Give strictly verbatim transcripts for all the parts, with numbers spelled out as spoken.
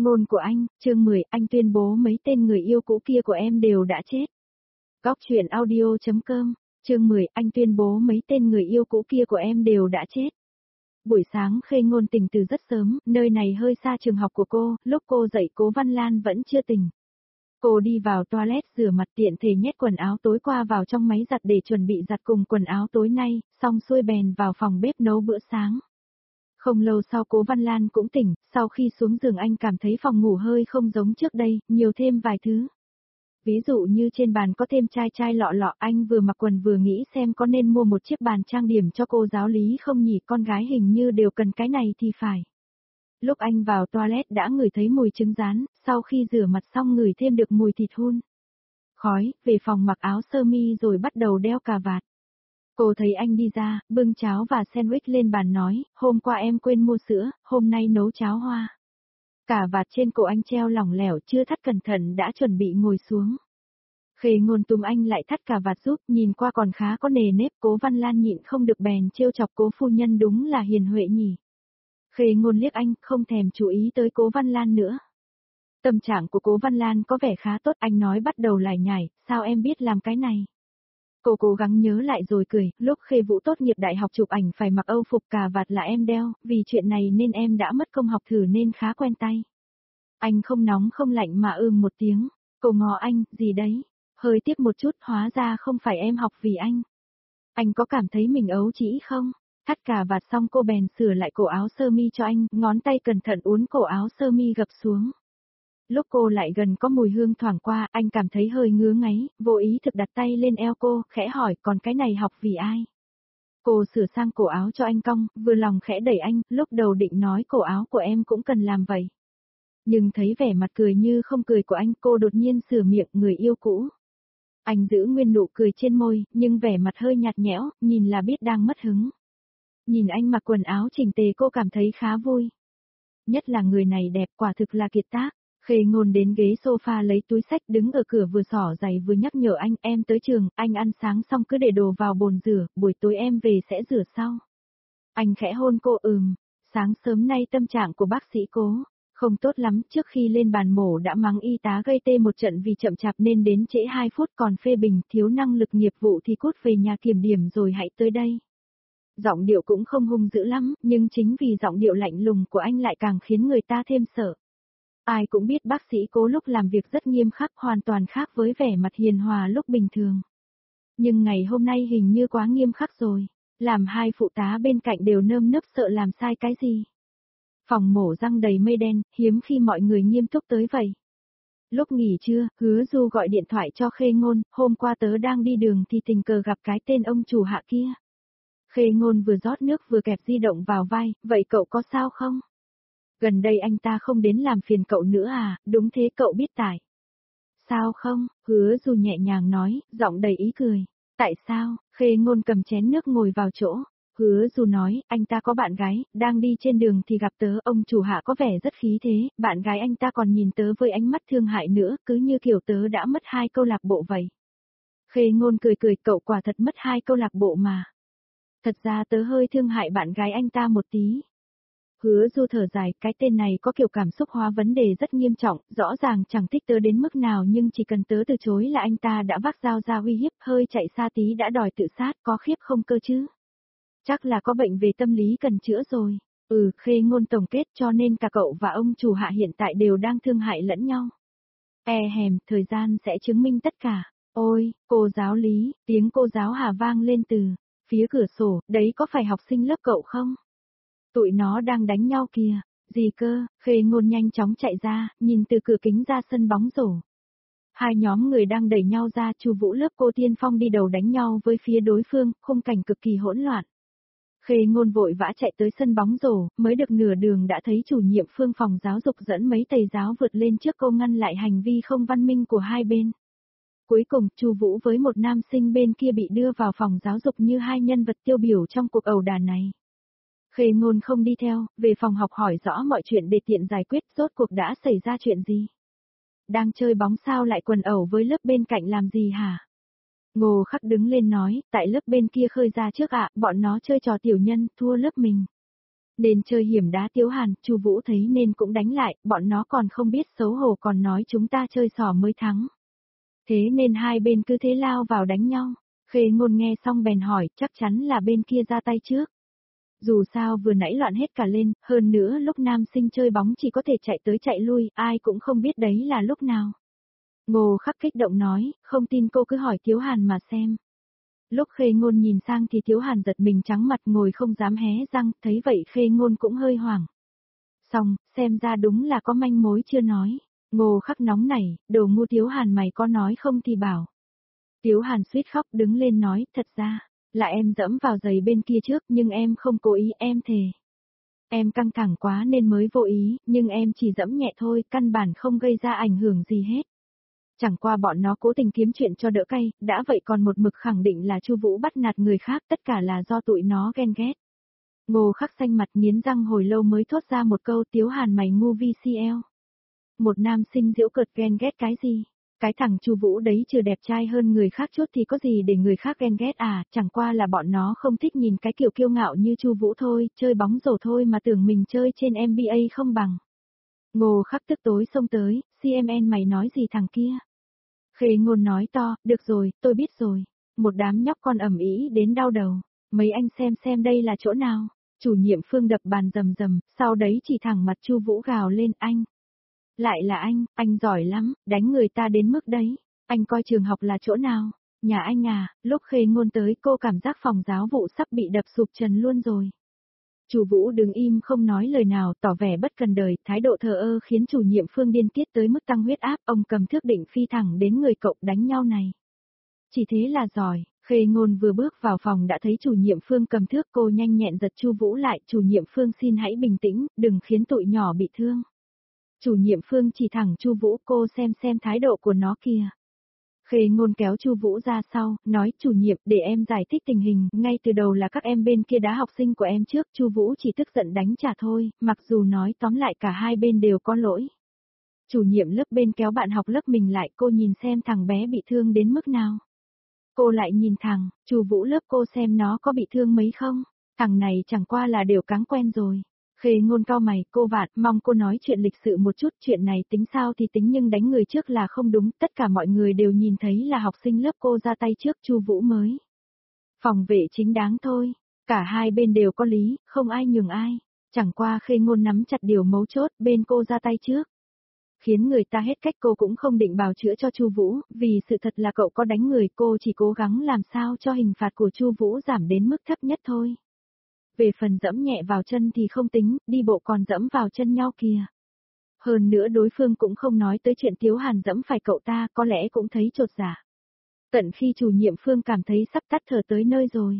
Ngôn của anh, chương mười, anh tuyên bố mấy tên người yêu cũ kia của em đều đã chết. Góc truyện audio.com, chương mười, anh tuyên bố mấy tên người yêu cũ kia của em đều đã chết. Buổi sáng Khê Ngôn tỉnh từ rất sớm, nơi này hơi xa trường học của cô, lúc cô dậy Cố Văn Lan vẫn chưa tỉnh. Cô đi vào toilet rửa mặt tiện thể nhét quần áo tối qua vào trong máy giặt để chuẩn bị giặt cùng quần áo tối nay, xong xuôi bèn vào phòng bếp nấu bữa sáng. Không lâu sau Cố Văn Lan cũng tỉnh, sau khi xuống giường anh cảm thấy phòng ngủ hơi không giống trước đây, nhiều thêm vài thứ. Ví dụ như trên bàn có thêm chai chai lọ lọ, anh vừa mặc quần vừa nghĩ xem có nên mua một chiếc bàn trang điểm cho cô giáo lý không nhỉ, con gái hình như đều cần cái này thì phải. Lúc anh vào toilet đã ngửi thấy mùi trứng rán, sau khi rửa mặt xong ngửi thêm được mùi thịt hun. Khói, về phòng mặc áo sơ mi rồi bắt đầu đeo cà vạt. Cô thấy anh đi ra, bưng cháo và sandwich lên bàn nói, hôm qua em quên mua sữa, hôm nay nấu cháo hoa. Cà vạt trên cổ anh treo lỏng lẻo, chưa thắt cẩn thận đã chuẩn bị ngồi xuống. Khê Ngôn túm anh lại thắt cà vạt giúp, nhìn qua còn khá có nề nếp. Cố Văn Lan nhịn không được bèn trêu chọc Cố phu nhân đúng là hiền huệ nhỉ. Khê Ngôn liếc anh, không thèm chú ý tới Cố Văn Lan nữa. Tâm trạng của Cố Văn Lan có vẻ khá tốt, anh nói bắt đầu lải nhải, sao em biết làm cái này? Cô cố gắng nhớ lại rồi cười, lúc Khê Vũ tốt nghiệp đại học chụp ảnh phải mặc âu phục cà vạt là em đeo, vì chuyện này nên em đã mất công học thử nên khá quen tay. Anh không nóng không lạnh mà ưm một tiếng, cô ngó anh, gì đấy? Hơi tiếp một chút, hóa ra không phải em học vì anh. Anh có cảm thấy mình ấu trĩ không? Thắt cà vạt xong cô bèn sửa lại cổ áo sơ mi cho anh, ngón tay cẩn thận uốn cổ áo sơ mi gập xuống. Lúc cô lại gần có mùi hương thoảng qua, anh cảm thấy hơi ngứa ngáy, vô ý thực đặt tay lên eo cô, khẽ hỏi, còn cái này học vì ai? Cô sửa sang cổ áo cho anh cong, vừa lòng khẽ đẩy anh, lúc đầu định nói cổ áo của em cũng cần làm vậy. Nhưng thấy vẻ mặt cười như không cười của anh, cô đột nhiên sửa miệng, người yêu cũ. Anh giữ nguyên nụ cười trên môi, nhưng vẻ mặt hơi nhạt nhẽo, nhìn là biết đang mất hứng. Nhìn anh mặc quần áo chỉnh tề cô cảm thấy khá vui. Nhất là người này đẹp, quả thực là kiệt tác. Khê Ngôn đến ghế sofa lấy túi xách đứng ở cửa vừa xỏ giày vừa nhắc nhở anh, em tới trường, anh ăn sáng xong cứ để đồ vào bồn rửa, buổi tối em về sẽ rửa sau. Anh khẽ hôn cô ừm, sáng sớm nay tâm trạng của bác sĩ Cố không tốt lắm, trước khi lên bàn mổ đã mắng y tá gây tê một trận vì chậm chạp nên đến trễ hai phút, còn phê bình thiếu năng lực nghiệp vụ thì cút về nhà kiểm điểm rồi hãy tới đây. Giọng điệu cũng không hung dữ lắm, nhưng chính vì giọng điệu lạnh lùng của anh lại càng khiến người ta thêm sợ. Ai cũng biết bác sĩ Cố lúc làm việc rất nghiêm khắc, hoàn toàn khác với vẻ mặt hiền hòa lúc bình thường. Nhưng ngày hôm nay hình như quá nghiêm khắc rồi, làm hai phụ tá bên cạnh đều nơm nớp sợ làm sai cái gì. Phòng mổ răng đầy mây đen, hiếm khi mọi người nghiêm túc tới vậy. Lúc nghỉ trưa, Hứa Du gọi điện thoại cho Khê Ngôn, hôm qua tớ đang đi đường thì tình cờ gặp cái tên ông chủ Hạ kia. Khê Ngôn vừa rót nước vừa kẹp di động vào vai, vậy cậu có sao không? Gần đây anh ta không đến làm phiền cậu nữa à, đúng thế cậu biết tại. Sao không, Hứa Du nhẹ nhàng nói, giọng đầy ý cười. Tại sao, Khê Ngôn cầm chén nước ngồi vào chỗ. Hứa Du nói, anh ta có bạn gái, đang đi trên đường thì gặp tớ, ông chủ Hạ có vẻ rất khí thế, bạn gái anh ta còn nhìn tớ với ánh mắt thương hại nữa, cứ như kiểu tớ đã mất hai câu lạc bộ vậy. Khê Ngôn cười cười, cậu quả thật mất hai câu lạc bộ mà. Thật ra tớ hơi thương hại bạn gái anh ta một tí. Hứa Du thở dài, cái tên này có kiểu cảm xúc hóa vấn đề rất nghiêm trọng, rõ ràng chẳng thích tớ đến mức nào nhưng chỉ cần tớ từ chối là anh ta đã vác dao ra uy hiếp, hơi chạy xa tí đã đòi tự sát, có khiếp không cơ chứ? Chắc là có bệnh về tâm lý cần chữa rồi. Ừ, Khê Ngôn tổng kết, cho nên cả cậu và ông chủ Hạ hiện tại đều đang thương hại lẫn nhau. E hèm, thời gian sẽ chứng minh tất cả. Ôi, cô giáo Lý, tiếng cô giáo Hà vang lên từ phía cửa sổ, đấy có phải học sinh lớp cậu không? Tụi nó đang đánh nhau kìa. Gì cơ? Khê Ngôn nhanh chóng chạy ra, nhìn từ cửa kính ra sân bóng rổ. Hai nhóm người đang đẩy nhau ra, Chu Vũ lớp cô Tiên Phong đi đầu đánh nhau với phía đối phương, khung cảnh cực kỳ hỗn loạn. Khê Ngôn vội vã chạy tới sân bóng rổ, mới được nửa đường đã thấy chủ nhiệm Phương phòng giáo dục dẫn mấy thầy giáo vượt lên trước cô ngăn lại hành vi không văn minh của hai bên. Cuối cùng, Chu Vũ với một nam sinh bên kia bị đưa vào phòng giáo dục như hai nhân vật tiêu biểu trong cuộc ẩu đả này. Khê Ngôn không đi theo, về phòng học hỏi rõ mọi chuyện để tiện giải quyết, rốt cuộc đã xảy ra chuyện gì. Đang chơi bóng sao lại quần ẩu với lớp bên cạnh làm gì hả? Ngô Khắc đứng lên nói, tại lớp bên kia khơi ra trước ạ, bọn nó chơi trò tiểu nhân, thua lớp mình. Nên chơi hiểm đá Tiếu Hàn, Chu Vũ thấy nên cũng đánh lại, bọn nó còn không biết xấu hổ còn nói chúng ta chơi xỏ mới thắng. Thế nên hai bên cứ thế lao vào đánh nhau. Khê Ngôn nghe xong bèn hỏi, chắc chắn là bên kia ra tay trước. Dù sao vừa nãy loạn hết cả lên, hơn nữa lúc nam sinh chơi bóng chỉ có thể chạy tới chạy lui, ai cũng không biết đấy là lúc nào. Ngô Khắc kích động nói, không tin cô cứ hỏi Tiếu Hàn mà xem. Lúc Khê Ngôn nhìn sang thì Tiếu Hàn giật mình trắng mặt ngồi không dám hé răng, thấy vậy Khê Ngôn cũng hơi hoảng. Xong, xem ra đúng là có manh mối chưa nói. Ngô Khắc nóng nảy, đồ ngu Tiếu Hàn mày có nói không thì bảo. Tiếu Hàn suýt khóc đứng lên nói, thật ra, là em dẫm vào giày bên kia trước nhưng em không cố ý, em thề. Em căng thẳng quá nên mới vô ý, nhưng em chỉ dẫm nhẹ thôi, căn bản không gây ra ảnh hưởng gì hết. Chẳng qua bọn nó cố tình kiếm chuyện cho đỡ cay, đã vậy còn một mực khẳng định là Chu Vũ bắt nạt người khác, tất cả là do tụi nó ghen ghét. Ngô Khắc xanh mặt nghiến răng hồi lâu mới thốt ra một câu, Tiếu Hàn mày ngu vi xê lờ. Một nam sinh giễu cợt ghen ghét cái gì? Cái thằng Chu Vũ đấy chưa đẹp trai hơn người khác chút thì có gì để người khác ghen ghét à, chẳng qua là bọn nó không thích nhìn cái kiểu kiêu ngạo như Chu Vũ thôi, chơi bóng rổ thôi mà tưởng mình chơi trên en bi ây không bằng. Ngô Khắc tức tối xông tới, xê em en mày nói gì thằng kia? Khê Ngôn nói to, được rồi, tôi biết rồi. Một đám nhóc con ầm ĩ đến đau đầu. Mấy anh xem xem đây là chỗ nào. Chủ nhiệm Phương đập bàn rầm rầm, sau đấy chỉ thẳng mặt Chu Vũ gào lên, anh. Lại là anh, anh giỏi lắm, đánh người ta đến mức đấy. Anh coi trường học là chỗ nào? Nhà anh à, lúc Khê Ngôn tới cô cảm giác phòng giáo vụ sắp bị đập sụp trần luôn rồi. Chu Vũ đứng im không nói lời nào, tỏ vẻ bất cần đời, thái độ thờ ơ khiến chủ nhiệm Phương điên tiết tới mức tăng huyết áp, ông cầm thước định phi thẳng đến người cậu đánh nhau này. Chỉ thế là giỏi, Khê Ngôn vừa bước vào phòng đã thấy chủ nhiệm Phương cầm thước, cô nhanh nhẹn giật Chu Vũ lại, chủ nhiệm Phương xin hãy bình tĩnh, đừng khiến tụi nhỏ bị thương. Chủ nhiệm Phương chỉ thẳng Chu Vũ, cô xem xem thái độ của nó kìa. Khê Ngôn kéo Chu Vũ ra sau, nói, chủ nhiệm, để em giải thích tình hình, ngay từ đầu là các em bên kia đá học sinh của em trước, Chu Vũ chỉ tức giận đánh trả thôi, mặc dù nói tóm lại cả hai bên đều có lỗi. Chủ nhiệm lớp bên kéo bạn học lớp mình lại, cô nhìn xem thằng bé bị thương đến mức nào. Cô lại nhìn thằng, Chu Vũ lớp cô xem nó có bị thương mấy không, thằng này chẳng qua là đều cáng quen rồi. Khê Ngôn cau mày, cô Vạn, mong cô nói chuyện lịch sự một chút, chuyện này tính sao thì tính nhưng đánh người trước là không đúng, tất cả mọi người đều nhìn thấy là học sinh lớp cô ra tay trước, Chu Vũ mới. Phòng vệ chính đáng thôi, cả hai bên đều có lý, không ai nhường ai, chẳng qua Khê Ngôn nắm chặt điều mấu chốt, bên cô ra tay trước. Khiến người ta hết cách, cô cũng không định bào chữa cho Chu Vũ, vì sự thật là cậu có đánh người, cô chỉ cố gắng làm sao cho hình phạt của Chu Vũ giảm đến mức thấp nhất thôi. Về phần dẫm nhẹ vào chân thì không tính, đi bộ còn dẫm vào chân nhau kìa. Hơn nữa đối phương cũng không nói tới chuyện Tiếu Hàn dẫm phải cậu ta, có lẽ cũng thấy chột dạ. Tận khi chủ nhiệm Phương cảm thấy sắp tắt thở tới nơi rồi.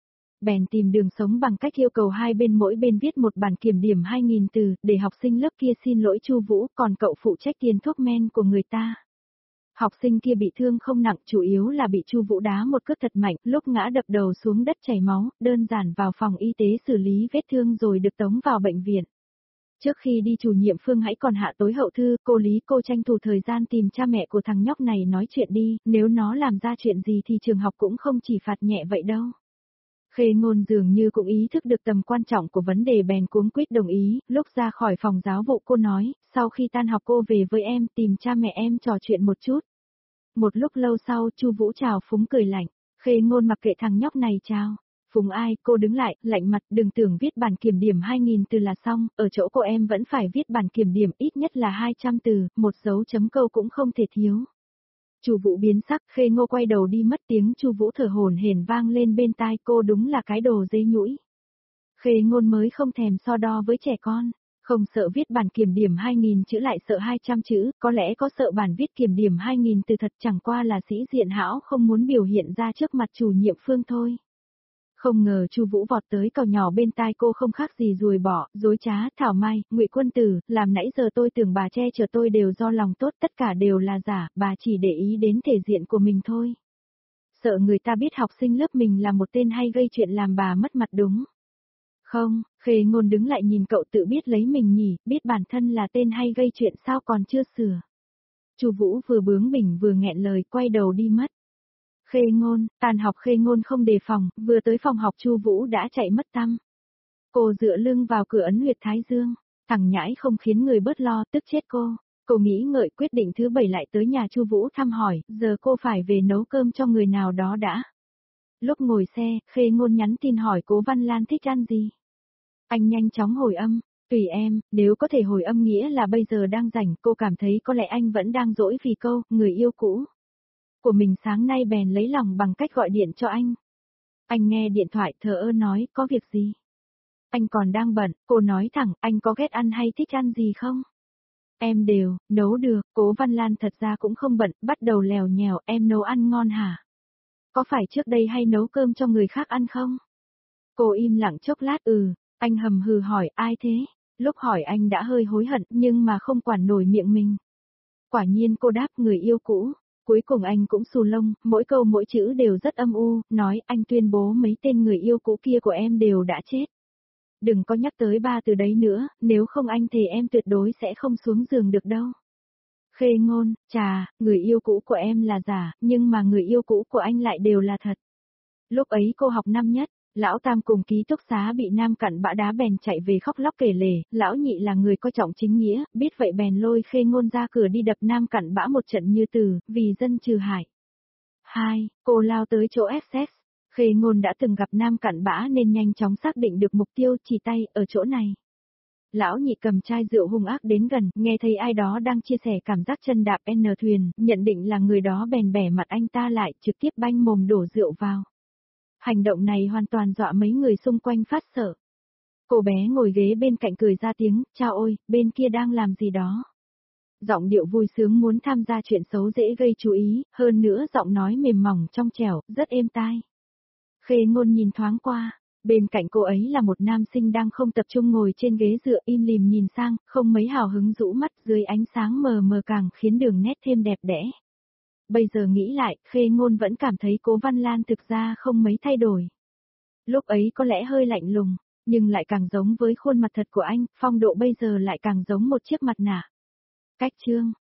Bèn tìm đường sống bằng cách yêu cầu hai bên mỗi bên viết một bản kiểm điểm hai nghìn từ, để học sinh lớp kia xin lỗi Chu Vũ, còn cậu phụ trách tiền thuốc men của người ta. Học sinh kia bị thương không nặng, chủ yếu là bị Chu Vũ đá một cước thật mạnh, lúc ngã đập đầu xuống đất chảy máu, đơn giản vào phòng y tế xử lý vết thương rồi được tống vào bệnh viện. Trước khi đi chủ nhiệm Phương hãy còn hạ tối hậu thư, cô Lý cô tranh thủ thời gian tìm cha mẹ của thằng nhóc này nói chuyện đi, nếu nó làm ra chuyện gì thì trường học cũng không chỉ phạt nhẹ vậy đâu. Khê Ngôn dường như cũng ý thức được tầm quan trọng của vấn đề bèn cuống quýt đồng ý, lúc ra khỏi phòng giáo vụ cô nói, sau khi tan học cô về với em tìm cha mẹ em trò chuyện một chút. Một lúc lâu sau Chu Vũ chào phúng cười lạnh, Khê Ngôn mặc kệ thằng nhóc này chào. Phúng ai, cô đứng lại, lạnh mặt, đừng tưởng viết bản kiểm điểm hai nghìn từ là xong, ở chỗ cô em vẫn phải viết bản kiểm điểm ít nhất là hai trăm từ, một dấu chấm câu cũng không thể thiếu. Chu Vũ biến sắc, Khê Ngô quay đầu đi mất, tiếng Chu Vũ thở hổn hển vang lên bên tai cô, đúng là cái đồ dế nhũi. Khê Ngôn mới không thèm so đo với trẻ con, không sợ viết bản kiểm điểm hai nghìn chữ lại sợ hai trăm chữ, có lẽ có sợ bản viết kiểm điểm hai nghìn từ thật, chẳng qua là sĩ diện hão không muốn biểu hiện ra trước mặt chủ nhiệm Phương thôi. Không ngờ Chu Vũ vọt tới cào nhỏ bên tai cô không khác gì ruồi bọ, dối trá, thảo mai, Ngụy Quân Tử, làm nãy giờ tôi tưởng bà che chở tôi đều do lòng tốt, tất cả đều là giả, bà chỉ để ý đến thể diện của mình thôi. Sợ người ta biết học sinh lớp mình là một tên hay gây chuyện làm bà mất mặt đúng. Không, Khê Ngôn đứng lại nhìn cậu, tự biết lấy mình nhỉ, biết bản thân là tên hay gây chuyện sao còn chưa sửa. Chu Vũ vừa bướng bỉnh vừa nghẹn lời, quay đầu đi mất. Khê Ngôn, tàn học Khê Ngôn không đề phòng, vừa tới phòng học Chu Vũ đã chạy mất tăm. Cô dựa lưng vào cửa ấn huyệt thái dương, thằng nhãi không khiến người bớt lo, tức chết cô. Cô nghĩ ngợi quyết định thứ bảy lại tới nhà Chu Vũ thăm hỏi, giờ cô phải về nấu cơm cho người nào đó đã. Lúc ngồi xe, Khê Ngôn nhắn tin hỏi Cố Văn Lan thích ăn gì. Anh nhanh chóng hồi âm, tùy em, nếu có thể hồi âm nghĩa là bây giờ đang rảnh, cô cảm thấy có lẽ anh vẫn đang dỗi vì câu, người yêu cũ của mình sáng nay bèn lấy lòng bằng cách gọi điện cho anh. Anh nghe điện thoại thờ ơ nói, có việc gì? Anh còn đang bận, cô nói thẳng, anh có ghét ăn hay thích ăn gì không? Em đều, nấu được, Cố Văn Lan thật ra cũng không bận, bắt đầu lèo nhèo, em nấu ăn ngon hả? Có phải trước đây hay nấu cơm cho người khác ăn không? Cô im lặng chốc lát ừ, anh hầm hừ hỏi ai thế? Lúc hỏi anh đã hơi hối hận nhưng mà không quản nổi miệng mình. Quả nhiên cô đáp người yêu cũ. Cuối cùng anh cũng xù lông, mỗi câu mỗi chữ đều rất âm u, nói anh tuyên bố mấy tên người yêu cũ kia của em đều đã chết. Đừng có nhắc tới ba từ đấy nữa, nếu không anh thề em tuyệt đối sẽ không xuống giường được đâu. Khê Ngôn, chà, người yêu cũ của em là giả, nhưng mà người yêu cũ của anh lại đều là thật. Lúc ấy cô học năm nhất, lão tam cùng ký túc xá bị nam cặn bã đá bèn chạy về khóc lóc kể lể, lão nhị là người coi trọng chính nghĩa, biết vậy bèn lôi Khê Ngôn ra cửa đi đập nam cặn bã một trận như từ, vì dân trừ hại. Hai, cô lao tới chỗ ép ét. Khê Ngôn đã từng gặp nam cặn bã nên nhanh chóng xác định được mục tiêu, chỉ tay, ở chỗ này. Lão nhị cầm chai rượu hung ác đến gần, nghe thấy ai đó đang chia sẻ cảm giác chân đạp N thuyền, nhận định là người đó bèn bẻ mặt anh ta lại, trực tiếp banh mồm đổ rượu vào. Hành động này hoàn toàn dọa mấy người xung quanh phát sợ. Cô bé ngồi ghế bên cạnh cười ra tiếng, chao ôi, bên kia đang làm gì đó. Giọng điệu vui sướng muốn tham gia chuyện xấu dễ gây chú ý, hơn nữa giọng nói mềm mỏng trong trẻo, rất êm tai. Khê Ngôn nhìn thoáng qua, bên cạnh cô ấy là một nam sinh đang không tập trung ngồi trên ghế dựa im lìm nhìn sang, không mấy hào hứng rũ mắt dưới ánh sáng mờ mờ càng khiến đường nét thêm đẹp đẽ. Bây giờ nghĩ lại, Khê Ngôn vẫn cảm thấy Cố Văn Lan thực ra không mấy thay đổi. Lúc ấy có lẽ hơi lạnh lùng, nhưng lại càng giống với khuôn mặt thật của anh, phong độ bây giờ lại càng giống một chiếc mặt nạ. Cách chương